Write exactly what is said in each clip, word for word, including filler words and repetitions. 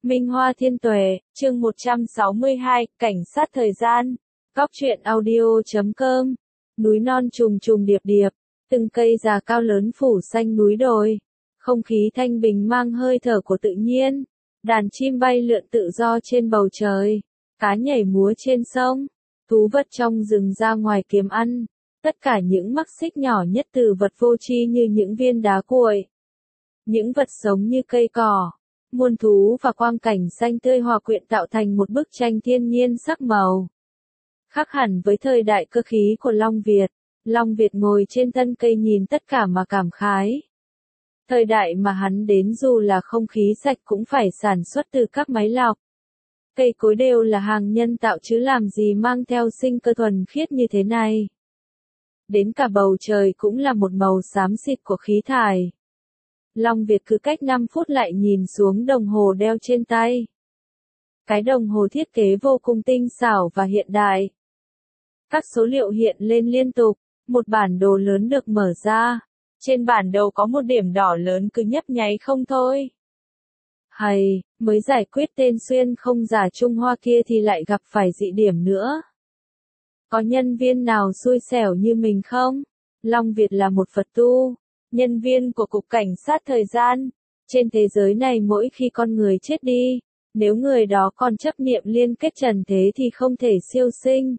Minh Hoa Thiên Tuệ, chương một trăm sáu mươi hai, Cảnh sát thời gian. Góc truyện audio chấm com. Núi non trùng trùng điệp điệp, từng cây già cao lớn phủ xanh núi đồi. Không khí thanh bình mang hơi thở của tự nhiên. Đàn chim bay lượn tự do trên bầu trời. Cá nhảy múa trên sông. Thú vật trong rừng ra ngoài kiếm ăn. Tất cả những mắc xích nhỏ nhất từ vật vô tri như những viên đá cuội. Những vật sống như cây cỏ. Muôn thú và quang cảnh xanh tươi hòa quyện tạo thành một bức tranh thiên nhiên sắc màu. Khác hẳn với thời đại cơ khí của Long Việt, Long Việt ngồi trên thân cây nhìn tất cả mà cảm khái. Thời đại mà hắn đến dù là không khí sạch cũng phải sản xuất từ các máy lọc. Cây cối đều là hàng nhân tạo chứ làm gì mang theo sinh cơ thuần khiết như thế này. Đến cả bầu trời cũng là một màu xám xịt của khí thải. Long Việt cứ cách năm phút lại nhìn xuống đồng hồ đeo trên tay. Cái đồng hồ thiết kế vô cùng tinh xảo và hiện đại. Các số liệu hiện lên liên tục, một bản đồ lớn được mở ra. Trên bản đồ có một điểm đỏ lớn cứ nhấp nháy không thôi. Hay, mới giải quyết tên xuyên không giả Trung Hoa kia thì lại gặp phải dị điểm nữa. Có nhân viên nào xui xẻo như mình không? Long Việt là một Phật tu. Nhân viên của Cục Cảnh sát thời gian. Trên thế giới này mỗi khi con người chết đi, nếu người đó còn chấp niệm liên kết trần thế thì không thể siêu sinh.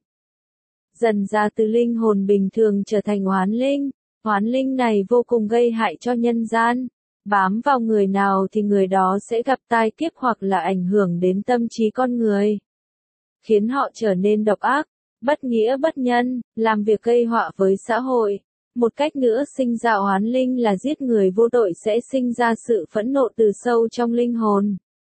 Dần ra từ linh hồn bình thường trở thành oán linh. Oán linh này vô cùng gây hại cho nhân gian. Bám vào người nào thì người đó sẽ gặp tai kiếp hoặc là ảnh hưởng đến tâm trí con người. Khiến họ trở nên độc ác, bất nghĩa bất nhân, làm việc gây họa với xã hội. Một cách nữa sinh ra oán linh là giết người vô tội sẽ sinh ra sự phẫn nộ từ sâu trong linh hồn.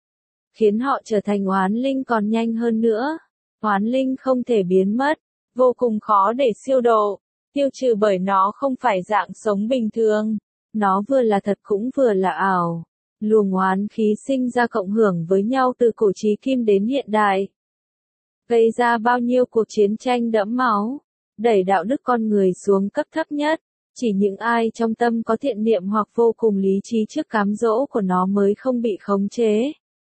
Khiến họ trở thành oán linh còn nhanh hơn nữa. Oán linh không thể biến mất, vô cùng khó để siêu độ, tiêu trừ bởi nó không phải dạng sống bình thường. Nó vừa là thật cũng vừa là ảo. Luồng oán khí sinh ra cộng hưởng với nhau từ cổ chí kim đến hiện đại. Gây ra bao nhiêu cuộc chiến tranh đẫm máu. Đẩy đạo đức con người xuống cấp thấp nhất, chỉ những ai trong tâm có thiện niệm hoặc vô cùng lý trí trước cám dỗ của nó mới không bị khống chế.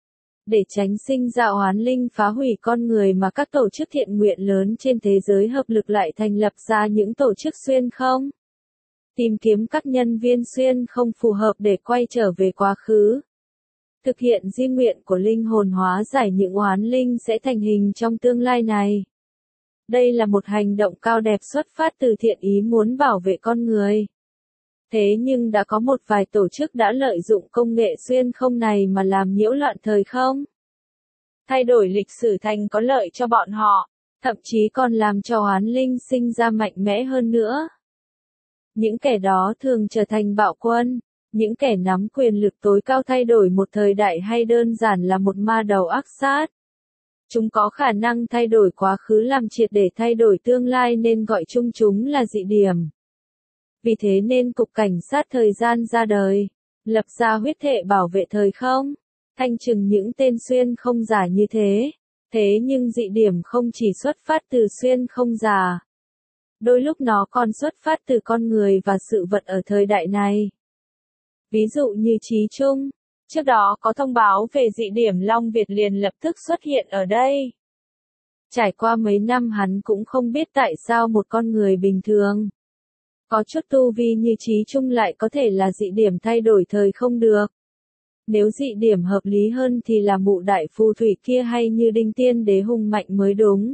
Để tránh sinh ra oán linh phá hủy con người mà các tổ chức thiện nguyện lớn trên thế giới hợp lực lại thành lập ra những tổ chức xuyên không. Tìm kiếm các nhân viên xuyên không phù hợp để quay trở về quá khứ. Thực hiện di nguyện của linh hồn hóa giải những oán linh sẽ thành hình trong tương lai này. Đây là một hành động cao đẹp xuất phát từ thiện ý muốn bảo vệ con người. Thế nhưng đã có một vài tổ chức đã lợi dụng công nghệ xuyên không này mà làm nhiễu loạn thời không. Thay đổi lịch sử thành có lợi cho bọn họ, thậm chí còn làm cho oán linh sinh ra mạnh mẽ hơn nữa. Những kẻ đó thường trở thành bạo quân, những kẻ nắm quyền lực tối cao thay đổi một thời đại hay đơn giản là một ma đầu ác sát. Chúng có khả năng thay đổi quá khứ làm triệt để thay đổi tương lai nên gọi chung chúng là dị điểm. Vì thế nên Cục Cảnh sát thời gian ra đời, lập ra huyết thệ bảo vệ thời không, thanh trừng những tên xuyên không giả như thế. Thế nhưng dị điểm không chỉ xuất phát từ xuyên không giả. Đôi lúc nó còn xuất phát từ con người và sự vật ở thời đại này. Ví dụ như Chí Trung. Trước đó có thông báo về dị điểm Long Việt liền lập tức xuất hiện ở đây. Trải qua mấy năm hắn cũng không biết tại sao một con người bình thường. Có chút tu vi như Chí Trung lại có thể là dị điểm thay đổi thời không được. Nếu dị điểm hợp lý hơn thì là mụ đại phù thủy kia hay như Đinh Tiên Đế hùng mạnh mới đúng.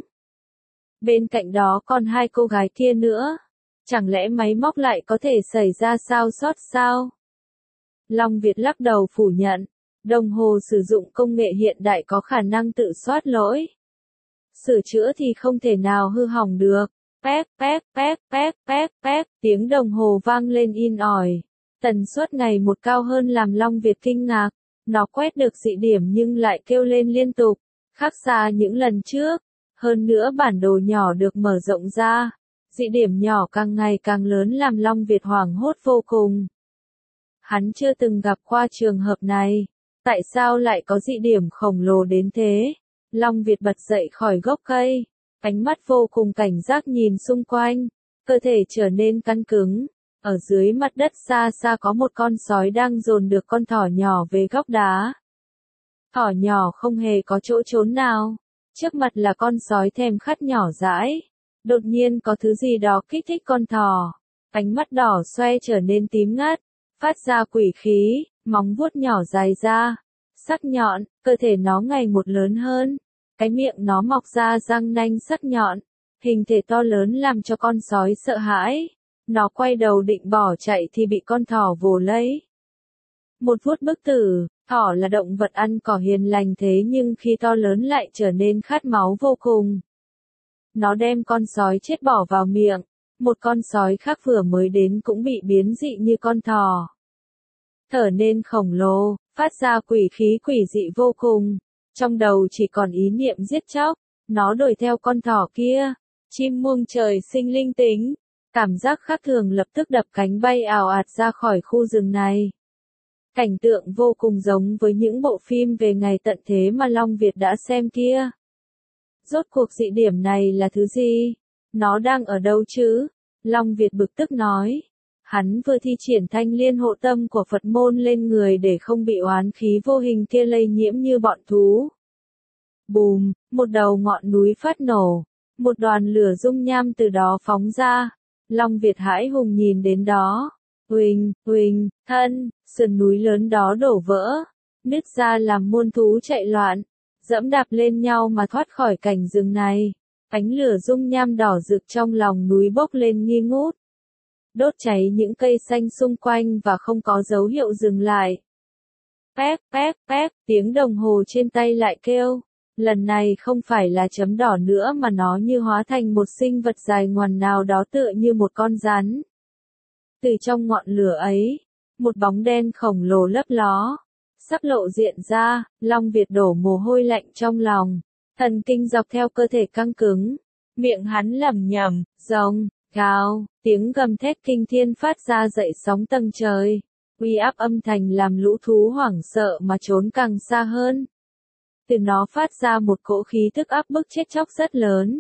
Bên cạnh đó còn hai cô gái kia nữa. Chẳng lẽ máy móc lại có thể xảy ra sao sót sao? Long Việt lắc đầu phủ nhận, đồng hồ sử dụng công nghệ hiện đại có khả năng tự soát lỗi. Sửa chữa thì không thể nào hư hỏng được. Pép, pép, pép, pép, pép, pép, tiếng đồng hồ vang lên in ỏi. Tần suất ngày một cao hơn làm Long Việt kinh ngạc. Nó quét được dị điểm nhưng lại kêu lên liên tục, khác xa những lần trước. Hơn nữa bản đồ nhỏ được mở rộng ra. Dị điểm nhỏ càng ngày càng lớn làm Long Việt hoảng hốt vô cùng. Hắn chưa từng gặp qua trường hợp này. Tại sao lại có dị điểm khổng lồ đến thế? Long Việt bật dậy khỏi gốc cây. Ánh mắt vô cùng cảnh giác nhìn xung quanh. Cơ thể trở nên căng cứng. Ở dưới mặt đất xa xa có một con sói đang dồn được con thỏ nhỏ về góc đá. Thỏ nhỏ không hề có chỗ trốn nào. Trước mặt là con sói thèm khát nhỏ dãi. Đột nhiên có thứ gì đó kích thích con thỏ. Ánh mắt đỏ xoe trở nên tím ngắt, phát ra quỷ khí, móng vuốt nhỏ dài ra, sắc nhọn, cơ thể nó ngày một lớn hơn. Cái miệng nó mọc ra răng nanh sắc nhọn, hình thể to lớn làm cho con sói sợ hãi. Nó quay đầu định bỏ chạy thì bị con thỏ vồ lấy. Một vuốt bức tử, thỏ là động vật ăn cỏ hiền lành thế nhưng khi to lớn lại trở nên khát máu vô cùng. Nó đem con sói chết bỏ vào miệng, một con sói khác vừa mới đến cũng bị biến dị như con thỏ. Thở nên khổng lồ, phát ra quỷ khí quỷ dị vô cùng, trong đầu chỉ còn ý niệm giết chóc, nó đuổi theo con thỏ kia, chim muông trời sinh linh tính, cảm giác khác thường lập tức đập cánh bay ào ạt ra khỏi khu rừng này. Cảnh tượng vô cùng giống với những bộ phim về ngày tận thế mà Long Việt đã xem kia. Rốt cuộc dị điểm này là thứ gì? Nó đang ở đâu chứ? Long Việt bực tức nói. Hắn vừa thi triển thanh liên hộ tâm của Phật môn lên người để không bị oán khí vô hình kia lây nhiễm như bọn thú. Bùm, một đầu ngọn núi phát nổ. Một đoàn lửa dung nham từ đó phóng ra. Long Việt hãi hùng nhìn đến đó. Huỳnh, huỳnh, thân, sườn núi lớn đó đổ vỡ. Nứt ra làm muôn thú chạy loạn. Dẫm đạp lên nhau mà thoát khỏi cảnh rừng này. Ánh lửa dung nham đỏ rực trong lòng núi bốc lên nghi ngút. Đốt cháy những cây xanh xung quanh và không có dấu hiệu dừng lại. Pép, pép, pép, tiếng đồng hồ trên tay lại kêu. Lần này không phải là chấm đỏ nữa mà nó như hóa thành một sinh vật dài ngoằn nào đó tựa như một con rắn. Từ trong ngọn lửa ấy, một bóng đen khổng lồ lấp ló. Sắp lộ diện ra, Long Việt đổ mồ hôi lạnh trong lòng. Thần kinh dọc theo cơ thể căng cứng. Miệng hắn lẩm nhẩm, rồng, gào, tiếng gầm thét kinh thiên phát ra dậy sóng tầng trời. Uy áp âm thanh làm lũ thú hoảng sợ mà trốn càng xa hơn. Từ nó phát ra một cỗ khí tức áp bức chết chóc rất lớn.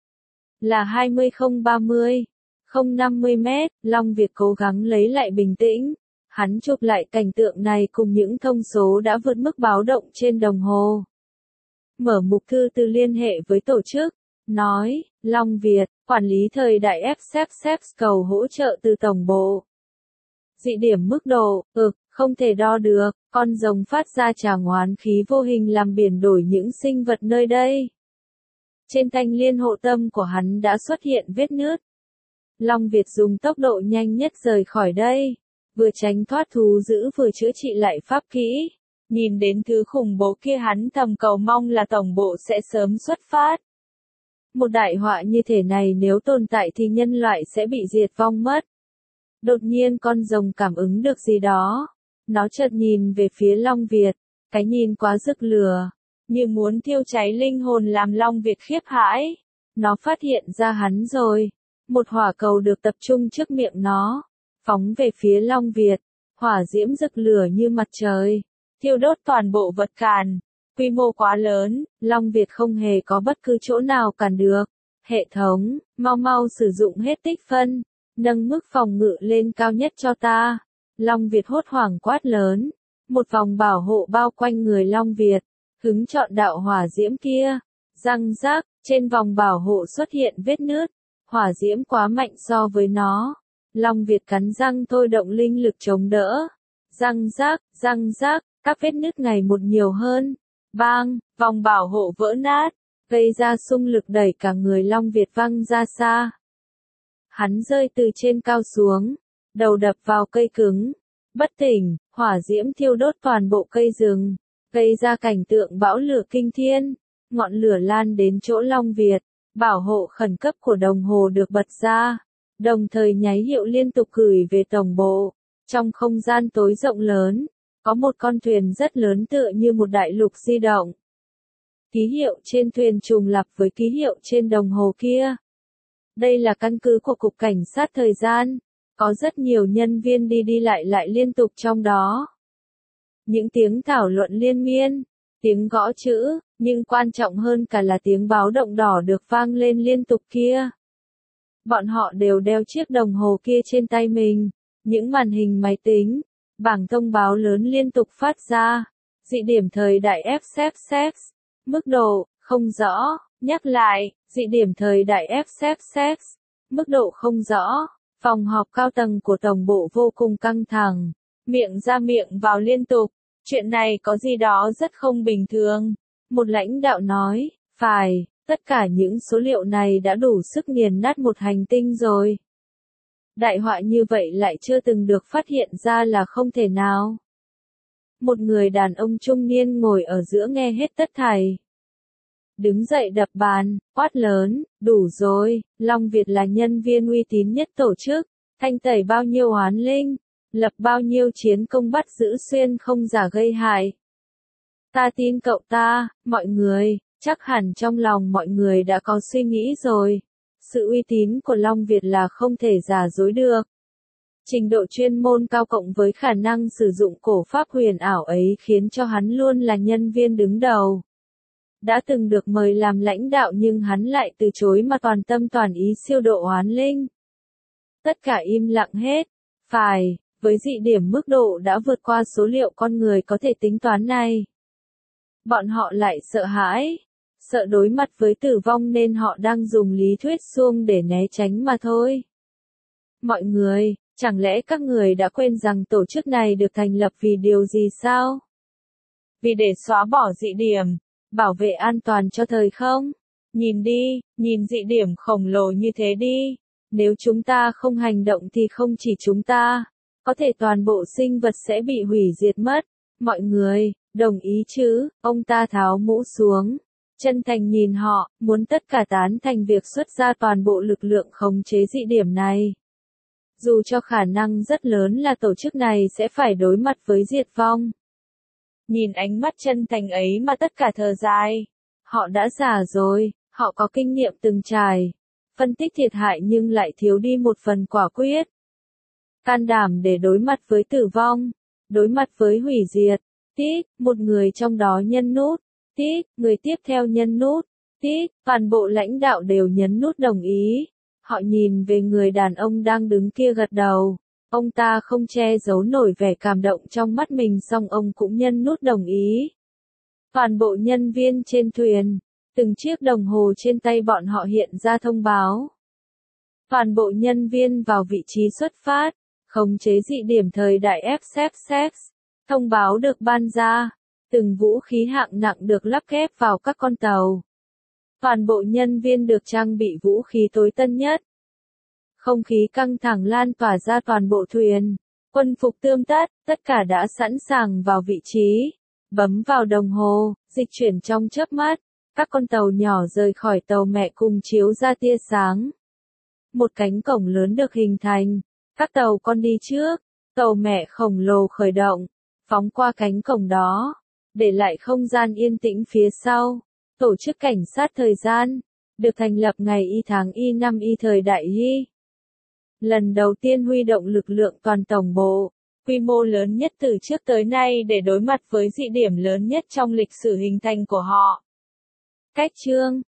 Là hai mươi không ba mươi, không năm mươi mét, Long Việt cố gắng lấy lại bình tĩnh. Hắn chụp lại cảnh tượng này cùng những thông số đã vượt mức báo động trên đồng hồ. Mở mục thư từ liên hệ với tổ chức. Nói, Long Việt, quản lý thời đại ép ép ép cầu hỗ trợ từ tổng bộ. Dị điểm mức độ, ực, không thể đo được, con rồng phát ra tràng oán khí vô hình làm biển đổi những sinh vật nơi đây. Trên thanh liên hộ tâm của hắn đã xuất hiện vết nứt. Long Việt dùng tốc độ nhanh nhất rời khỏi đây, vừa tránh thoát thú dữ vừa chữa trị lại pháp kỹ. Nhìn đến thứ khủng bố kia hắn thầm cầu mong là tổng bộ sẽ sớm xuất phát. Một đại họa như thế này nếu tồn tại thì nhân loại sẽ bị diệt vong mất. Đột nhiên con rồng cảm ứng được gì đó. Nó chợt nhìn về phía Long Việt. Cái nhìn quá rực lửa. Như muốn thiêu cháy linh hồn làm Long Việt khiếp hãi. Nó phát hiện ra hắn rồi. Một hỏa cầu được tập trung trước miệng nó. Phóng về phía Long Việt. Hỏa diễm rực lửa như mặt trời. Thiêu đốt toàn bộ vật cản. Quy mô quá lớn, Long Việt không hề có bất cứ chỗ nào cản được. Hệ thống, mau mau sử dụng hết tích phân. Nâng mức phòng ngự lên cao nhất cho ta. Long Việt hốt hoảng quát lớn. Một vòng bảo hộ bao quanh người Long Việt. Hứng chọn đạo hỏa diễm kia. Răng rác, trên vòng bảo hộ xuất hiện vết nứt. Hỏa diễm quá mạnh so với nó. Long Việt cắn răng thôi động linh lực chống đỡ. Răng rác, răng rác, các vết nứt ngày một nhiều hơn. Bang, vòng bảo hộ vỡ nát. Gây ra xung lực đẩy cả người Long Việt văng ra xa. Hắn rơi từ trên cao xuống. Đầu đập vào cây cứng. Bất tỉnh, hỏa diễm thiêu đốt toàn bộ cây rừng. Gây ra cảnh tượng bão lửa kinh thiên. Ngọn lửa lan đến chỗ Long Việt. Bảo hộ khẩn cấp của đồng hồ được bật ra. Đồng thời nháy hiệu liên tục gửi về tổng bộ. Trong không gian tối rộng lớn, có một con thuyền rất lớn tựa như một đại lục di động. Ký hiệu trên thuyền trùng lặp với ký hiệu trên đồng hồ kia. Đây là căn cứ của Cục Cảnh sát Thời gian. Có rất nhiều nhân viên đi đi lại lại liên tục trong đó. Những tiếng thảo luận liên miên, tiếng gõ chữ, nhưng quan trọng hơn cả là tiếng báo động đỏ được vang lên liên tục kia. Bọn họ đều đeo chiếc đồng hồ kia trên tay mình. Những màn hình máy tính, bảng thông báo lớn liên tục phát ra. dị điểm thời đại ép ép ép, mức độ, không rõ, nhắc lại, dị điểm thời đại ép ép ép, mức độ không rõ, phòng họp cao tầng của tổng bộ vô cùng căng thẳng, miệng ra miệng vào liên tục, chuyện này có gì đó rất không bình thường. Một lãnh đạo nói, phải, tất cả những số liệu này đã đủ sức nghiền nát một hành tinh rồi. Đại họa như vậy lại chưa từng được phát hiện ra là không thể nào. Một người đàn ông trung niên ngồi ở giữa nghe hết tất thảy. Đứng dậy đập bàn, quát lớn, đủ rồi, Long Việt là nhân viên uy tín nhất tổ chức, thanh tẩy bao nhiêu oán linh, lập bao nhiêu chiến công bắt giữ xuyên không giả gây hại. Ta tin cậu ta, mọi người, chắc hẳn trong lòng mọi người đã có suy nghĩ rồi. Sự uy tín của Long Việt là không thể giả dối được. Trình độ chuyên môn cao cộng với khả năng sử dụng cổ pháp huyền ảo ấy khiến cho hắn luôn là nhân viên đứng đầu. Đã từng được mời làm lãnh đạo nhưng hắn lại từ chối mà toàn tâm toàn ý siêu độ oán linh. Tất cả im lặng hết. Phải, với dị điểm mức độ đã vượt qua số liệu con người có thể tính toán này. Bọn họ lại sợ hãi, sợ đối mặt với tử vong nên họ đang dùng lý thuyết suông để né tránh mà thôi. Mọi người, chẳng lẽ các người đã quên rằng tổ chức này được thành lập vì điều gì sao? Vì để xóa bỏ dị điểm, bảo vệ an toàn cho thời không? Nhìn đi, nhìn dị điểm khổng lồ như thế đi. Nếu chúng ta không hành động thì không chỉ chúng ta, có thể toàn bộ sinh vật sẽ bị hủy diệt mất. Mọi người, đồng ý chứ? Ông ta tháo mũ xuống, chân thành nhìn họ, muốn tất cả tán thành việc xuất ra toàn bộ lực lượng khống chế dị điểm này. Dù cho khả năng rất lớn là tổ chức này sẽ phải đối mặt với diệt vong. Nhìn ánh mắt chân thành ấy mà tất cả thở dài. Họ đã già rồi, họ có kinh nghiệm từng trải, phân tích thiệt hại nhưng lại thiếu đi một phần quả quyết. Can đảm để đối mặt với tử vong, đối mặt với hủy diệt. Tít, một người trong đó nhấn nút. Tít, người tiếp theo nhấn nút. Tít, toàn bộ lãnh đạo đều nhấn nút đồng ý. Họ nhìn về người đàn ông đang đứng kia gật đầu. Ông ta không che giấu nổi vẻ cảm động trong mắt mình, song ông cũng nhấn nút đồng ý. Toàn bộ nhân viên trên thuyền, từng chiếc đồng hồ trên tay bọn họ hiện ra thông báo. Toàn bộ nhân viên vào vị trí xuất phát, khống chế dị điểm thời đại ép ép ép. Thông báo được ban ra, từng vũ khí hạng nặng được lắp ghép vào các con tàu. Toàn bộ nhân viên được trang bị vũ khí tối tân nhất. Không khí căng thẳng lan tỏa ra toàn bộ thuyền. Quân phục tươm tất, tất cả đã sẵn sàng vào vị trí. Bấm vào đồng hồ, dịch chuyển trong chớp mắt. Các con tàu nhỏ rời khỏi tàu mẹ cùng chiếu ra tia sáng. Một cánh cổng lớn được hình thành. Các tàu con đi trước. Tàu mẹ khổng lồ khởi động, phóng qua cánh cổng đó, để lại không gian yên tĩnh phía sau. Tổ chức cảnh sát thời gian, được thành lập ngày y tháng y năm y thời đại y. Lần đầu tiên huy động lực lượng toàn tổng bộ, quy mô lớn nhất từ trước tới nay để đối mặt với dị điểm lớn nhất trong lịch sử hình thành của họ. Cách chương